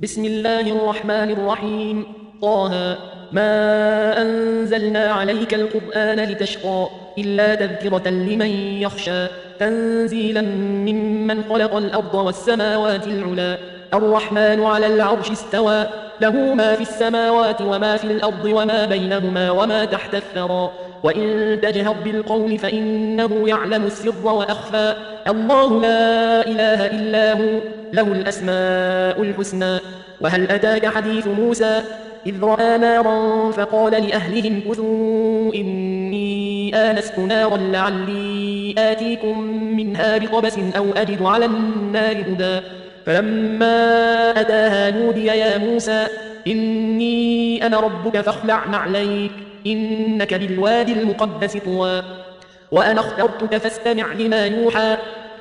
بسم الله الرحمن الرحيم. طه. ما أنزلنا عليك القرآن لتشقى إلا تذكرة لمن يخشى تنزيلا ممن خلق الأرض والسماوات العلى الرحمن على العرش استوى له ما في السماوات وما في الأرض وما بينهما وما تحت الثرى وإن تجهر بالقول فإنه يعلم السر وأخفى الله لا إله إلا هو له الأسماء الحسنى. وهل أتاك حديث موسى إذ رأى نارا فقال لأهلهم كثوا إني آنست نارا لعلي آتيكم منها بقبس أو أجد على النار هدى فلما أتاها نودي يا موسى إني أنا ربك فاخلع نعليك إنك بالوادي المقدس طوى وأنا اخترتك فاستمع لما يوحى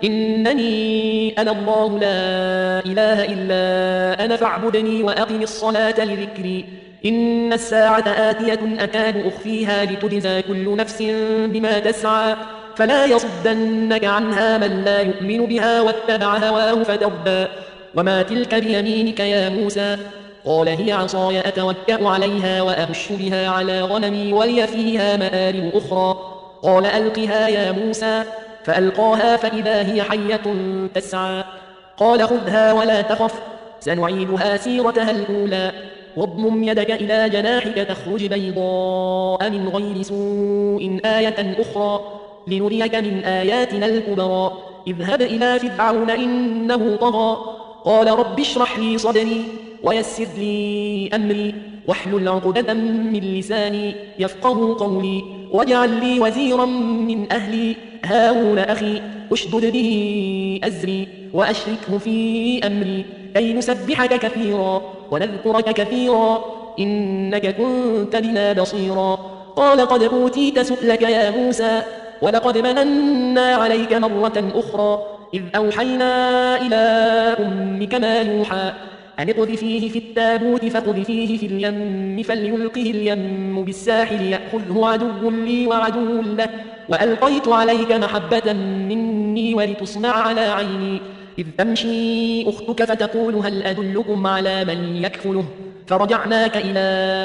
إنني أنا الله لا إله إلا أنا فاعبدني وأقم الصلاة لذكري إن الساعة آتية أكاد أخفيها لتجزى كل نفس بما تسعى فلا يصدنك عنها من لا يؤمن بها واتبع هواه فتربى وما تلك بيمينك يا موسى قال هي عصاي أتوكأ عليها وأهش بها على غنمي ولي فيها مآرب أخرى قال ألقها يا موسى فألقاها فإذا هي حية تسعى قال خذها ولا تخف سنعيدها سيرتها الأولى واضمم يدك إلى جناحك تخرج بيضاء من غير سوء آية أخرى لنريك من آياتنا الكبرى اذهب إلى فرعون إنه طغى قال رب اشرح لي صدري ويسر لي أمري واحلل عقدة من لساني يفقه قولي واجعل لي وزيرا من أهلي هارون أخي اشدد به أزري وأشركه في أمري كي نسبحك كثيرا ونذكرك كثيرا إنك كنت بنا بصيرا قال قد أوتيت سؤلك يا موسى ولقد مننا عليك مرة أخرى إذ أوحينا إلى أمك ما يوحى أن اقذفيه في التابوت فاقذفيه في اليم فليلقه اليم بالساحل يأخذه عدو لي وعدو له وألقيت عليك محبة مني ولتصنع على عيني إذ تمشي أختك فتقول هل أدلكم على من يكفله فرجعناك إلى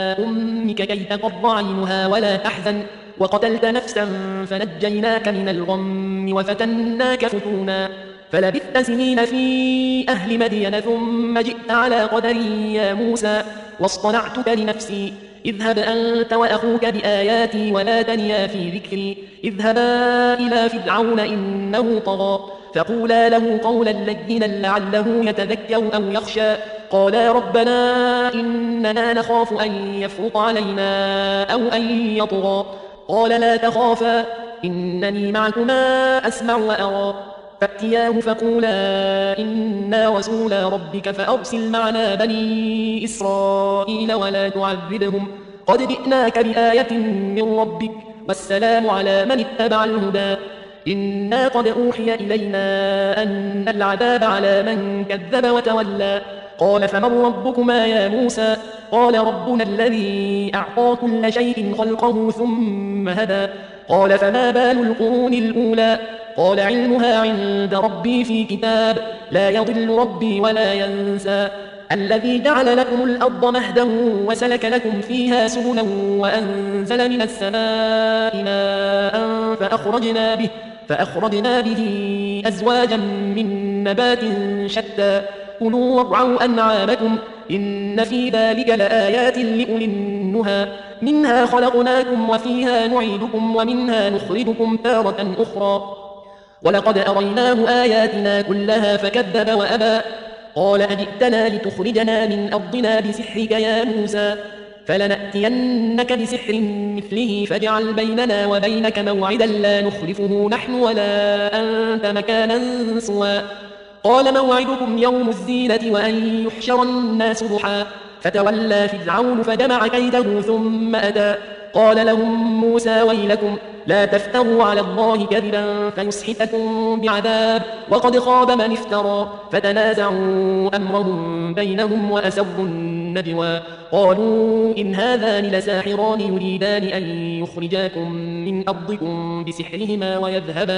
أمك كي تقر عينها ولا تحزن وقتلت نفسا فنجيناك من الغم وفتناك فتونا فلبثت سنين في أهل مدين ثم جئت على قدري يا موسى واصطنعتك لنفسي اذهب أنت وأخوك بآياتي ولا تنيا في ذكري اذهبا إلى فرعون إنه طغى فقولا له قولا لينا لعله يتذكر أو يخشى قالا ربنا إننا نخاف أن يفرط علينا أو أن يطغى قال لا تخافا إنني معكما أسمع وأرى فأتياه فقولا إنا رسولا ربك فأرسل معنا بني إسرائيل ولا تعذبهم قد جئناك بآية من ربك والسلام على من اتبع الهدى إنا قد أوحي إلينا أن العذاب على من كذب وتولى قال فمن ربكما يا موسى قال ربنا الذي أعطى كل شيء خلقه ثم هدى قال فما بال القرون الأولى قال علمها عند ربي في كتاب لا يضل ربي ولا ينسى الذي جعل لكم الأرض مهدا وسلك لكم فيها سبلا وأنزل من السماء ماء فأخرجنا به أزواجا من نبات شتى كلوا وارعوا أنعامكم إن في ذلك لآيات لأولي النهى منها خلقناكم وفيها نعيدكم ومنها نخرجكم تارة أخرى ولقد أريناه آياتنا كلها فكذب وأبى قال أجئتنا لتخرجنا من أرضنا بسحرك يا موسى فلنأتينك بسحر مثله فاجعل بيننا وبينك موعدا لا نخلفه نحن ولا أنت مكانا سوى قال موعدكم يوم الزينة وأن يحشر الناس ضحى فتولى فرعون فجمع كيده ثم أتى قال لهم موسى ويلكم لا تفتروا على الله كذبا فيسحتكم بعذاب وقد خاب من افترى فتنازعوا أمرهم بينهم وأسروا النجوى قالوا إن هذان لساحران يريدان أن يخرجاكم من أرضكم بسحرهما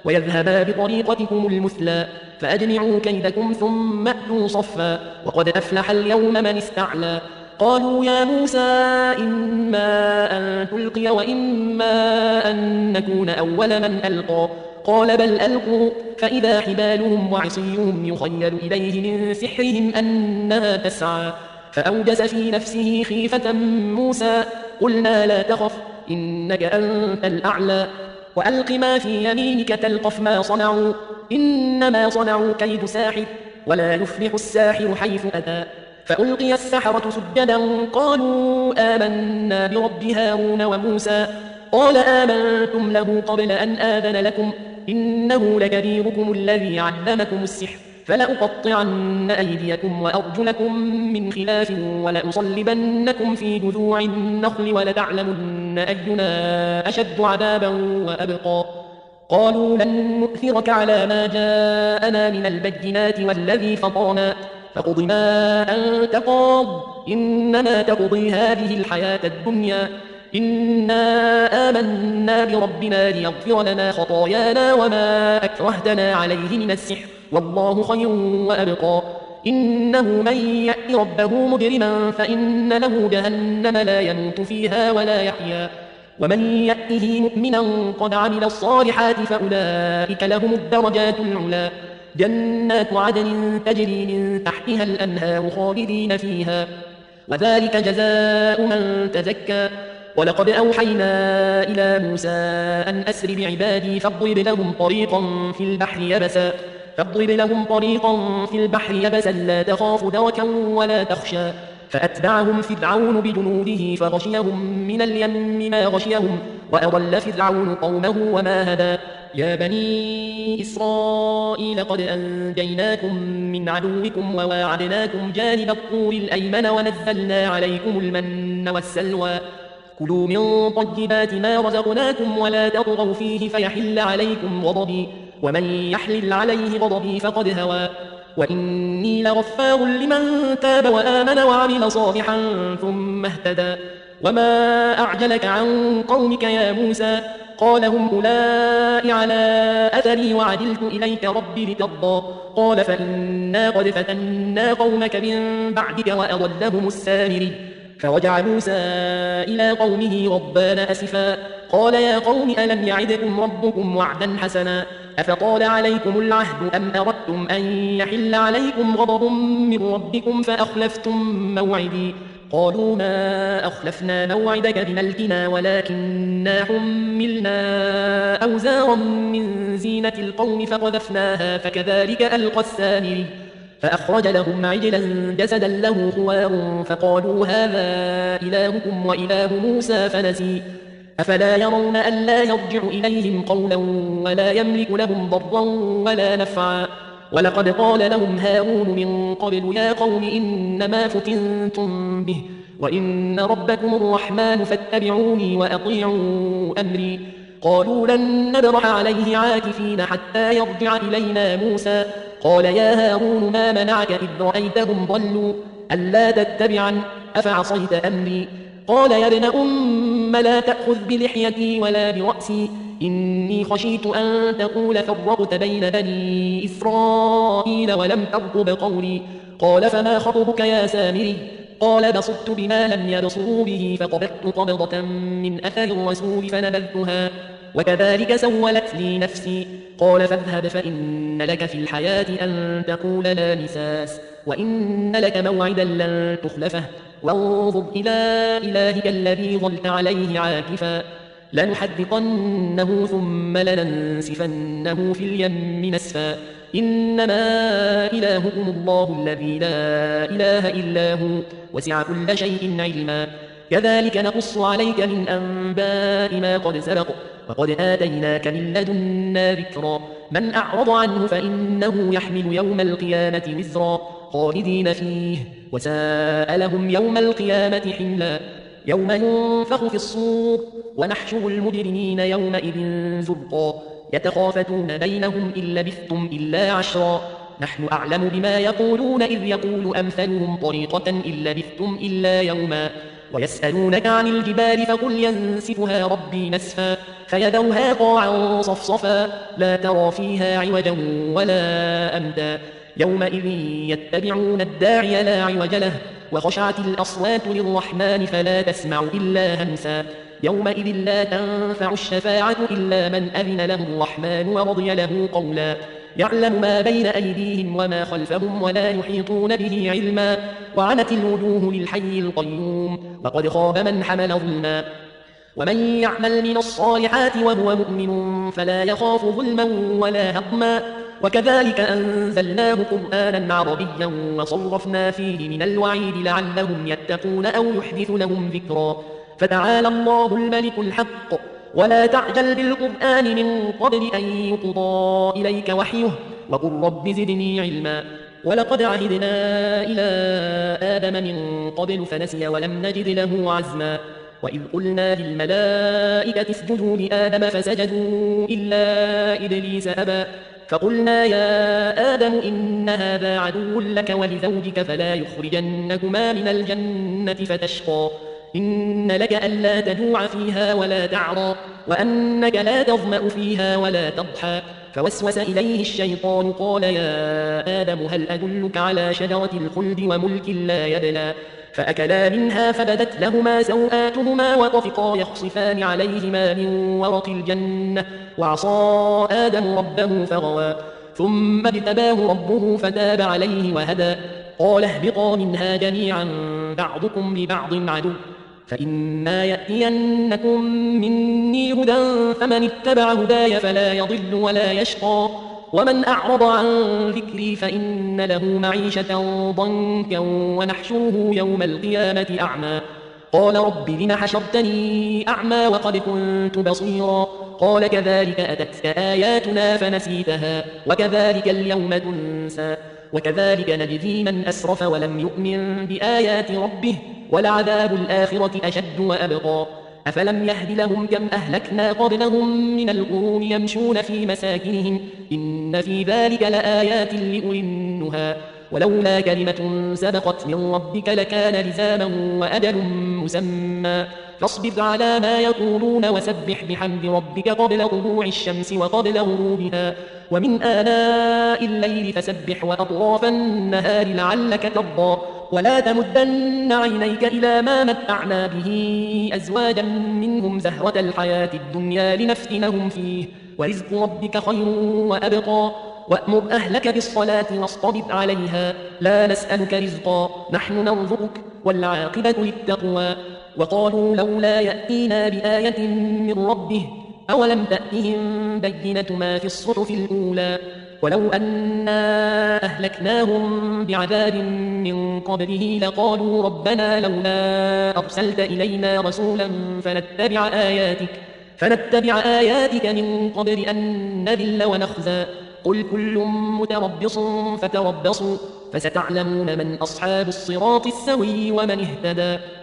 ويذهبا بطريقتكم المثلى فأجمعوا كيدكم ثم أتوا صفا وقد أفلح اليوم من استعلى قالوا يا موسى إما أن تلقي وإما أن نكون أول من ألقى قال بل ألقوا فإذا حبالهم وعصيهم يخيل إليه من سحرهم أنها تسعى فأوجس في نفسه خيفة موسى قلنا لا تخف إنك أنت الأعلى وألق ما في يمينك تلقف ما صنعوا إنما صنعوا كيد ساحر ولا يفلح الساحر حيث أتى فألقي السحرة سجدا قالوا آمنا برب هارون وموسى قال آمنتم له قبل أن آذن لكم إنه لكبيركم الذي علمكم السحر فلأقطعن أيديكم وأرجلكم من خلاف ولأصلبنكم في جذوع النخل ولتعلمن أينا أشد عذابا وأبقى قالوا لن نؤثرك على ما جاءنا من البينات والذي فطرنا فاقض ما أنت قاض إنما تقضي هذه الحياة الدنيا إنا آمنا بربنا ليغفر لنا خطايانا وما أكرهتنا عليه من السحر والله خير وأبقى إنه من يأت ربه مجرما فإن له جهنم لا يموت فيها ولا يحيا ومن يأته مؤمنا قد عمل الصالحات فأولئك لهم الدرجات العلا جنات عدن تجري من تحتها الأنهار خالدين فيها وذلك جزاء من تزكى ولقد أوحينا إلى موسى أن أسر بعبادي فاضرب لهم طريقا في البحر يبسا لا تخاف دركا ولا تخشى فأتبعهم فرعون بجنوده فغشيهم من اليم ما غشيهم وأضل فرعون قومه وما هدى يا بني إسرائيل قد أنجيناكم من عدوكم وواعدناكم جانب الطور الأيمن ونزلنا عليكم المن والسلوى كلوا من طيبات ما رزقناكم ولا تطغوا فيه فيحل عليكم غضبي ومن يحلل عليه غضبي فقد هوى وإني لغفار لمن تاب وآمن وعمل صالحا ثم اهتدى وما أعجلك عن قومك يا موسى قال هم أولئك على أثري وعدلت إليك ربي لترضى قال فإنا قد فتنا قومك من بعدك وأضلهم السامري فرجع موسى إلى قومه غضبان أسفا قال يا قوم ألم يعدكم ربكم وعدا حسنا أفطال عليكم العهد أم أردتم أن يحل عليكم غضب من ربكم فأخلفتم موعدي قالوا ما أخلفنا موعدك بملكنا ولكننا حملنا أوزارا من زينة القوم فقذفناها فكذلك ألقى السامري فأخرج لهم عجلا جسدا له خوار فقالوا هذا إلهكم وإله موسى فنسي أفلا يرون ألا يرجع إليهم قولا ولا يملك لهم ضرا ولا نفعا ولقد قال لهم هارون من قبل يا قوم إنما فتنتم به وإن ربكم الرحمن فاتبعوني وأطيعوا أمري قالوا لن نبرح عليه عاكفين حتى يرجع إلينا موسى قال يا هارون ما منعك إذ رأيتهم ضلوا ألا تتبعا أفعصيت أمري قال يا ابن أم لا تأخذ بلحيتي ولا برأسي إني خشيت أن تقول فرقت بين بني إسرائيل ولم ترقب قولي قال فما خطبك يا سامري قال بصرت بما لم يبصروا به فقبضت قبضة من أثر الرسول فنبذتها وكذلك سولت لي نفسي قال فاذهب فإن لك في الحياة أن تقول لا مساس وإن لك موعدا لن تخلفه وانظر إلى إلهك الذي ظلت عليه عاكفا لنحرقنه ثم لننسفنه في اليم نسفا إنما إلهكم الله الذي لا إله إلا هو وسع كل شيء علما كذلك نقص عليك من أنباء ما قد سبق وقد آتيناك من لدنا ذكرا من أعرض عنه فإنه يحمل يوم القيامة وزرا خالدين فيه وساء لهم يوم القيامة حملا يوم ينفخ في الصور ونحشر المجرمين يومئذ زرقا يتخافتون بينهم إن لبثتم إلا عشرا نحن أعلم بما يقولون إذ يقول أمثلهم طريقة إن لبثتم إلا يوما ويسألونك عن الجبال فقل ينسفها ربي نسفا فيذرها قاعا صفصفا لا ترى فيها عوجا ولا أمتا يومئذ يتبعون الداعي لا عوج له وخشعت الأصوات للرحمن فلا تسمع إلا همسا يومئذ لا تنفع الشفاعة إلا من أذن له الرحمن ورضي له قولا يعلم ما بين أيديهم وما خلفهم ولا يحيطون به علما وعنت الوجوه للحي القيوم وقد خاب من حمل ظلما ومن يعمل من الصالحات وهو مؤمن فلا يخاف ظلما ولا هضما وكذلك أنزلناه قرآنا عربيا وصرفنا فيه من الوعيد لعلهم يتقون أو يحدث لهم ذكرا فتعالى الله الملك الحق ولا تعجل بالقرآن من قبل أن يقضى إليك وحيه وقل رب زدني علما ولقد عهدنا إلى آدم من قبل فنسي ولم نجد له عزما وإذ قلنا للملائكة اسجدوا لآدم فسجدوا إلا إبليس أبى فقلنا يا آدم إن هذا عدو لك ولزوجك فلا يخرجنكما من الجنة فتشقى إن لك ألا تجوع فيها ولا تعرى وأنك لا تظمأ فيها ولا تضحى فوسوس إليه الشيطان قال يا آدم هل أدلك على شجرة الخلد وملك لا يبلى فأكلا منها فبدت لهما سوآتهما وطفقا يخصفان عليهما من ورق الجنة وعصى آدم ربه فغوى ثم اجتباه ربه فتاب عليه وهدى قال اهبطا منها جميعا بعضكم لبعض عدو فإما يأتينكم مني هدى فمن اتبع هداي فلا يضل ولا يشقى ومن أعرض عن ذكري فإن له معيشة ضنكا ونحشره يوم القيامة أعمى قال رب لم حشرتني أعمى وقد كنت بصيرا قال كذلك أتتك آياتنا فنسيتها وكذلك اليوم تنسى وكذلك نجزي من أسرف ولم يؤمن بآيات ربه ولعذاب الآخرة أشد وأبقى أفلم يهد لهم كم أهلكنا قبلهم من القرون يمشون في مساكنهم إن في ذلك لآيات لأولي النهى ولولا كلمة سبقت من ربك لكان لزاما وأجل مسمى فاصبر على ما يقولون وسبح بحمد ربك قبل طلوع الشمس وقبل غروبها ومن آناء الليل فسبح وأطراف النهار لعلك ترضى ولا تمدن عينيك إلى ما متعنا به أزواجا منهم زهرة الحياة الدنيا لنفتنهم فيه ورزق ربك خير وأبقى وأمر أهلك بالصلاة واصطبر عليها لا نسألك رزقا نحن نرزقك والعاقبة للتقوى وقالوا لولا يأتينا بآية من ربه أولم تأتهم بينة ما في الصحف الأولى ولو أنا أهلكناهم بعذاب من قبله لقالوا ربنا لولا أرسلت إلينا رسولا فنتبع آياتك من قبل أن نذل ونخزى قل كل متربص فتربصوا فستعلمون من أصحاب الصراط السوي ومن اهتدى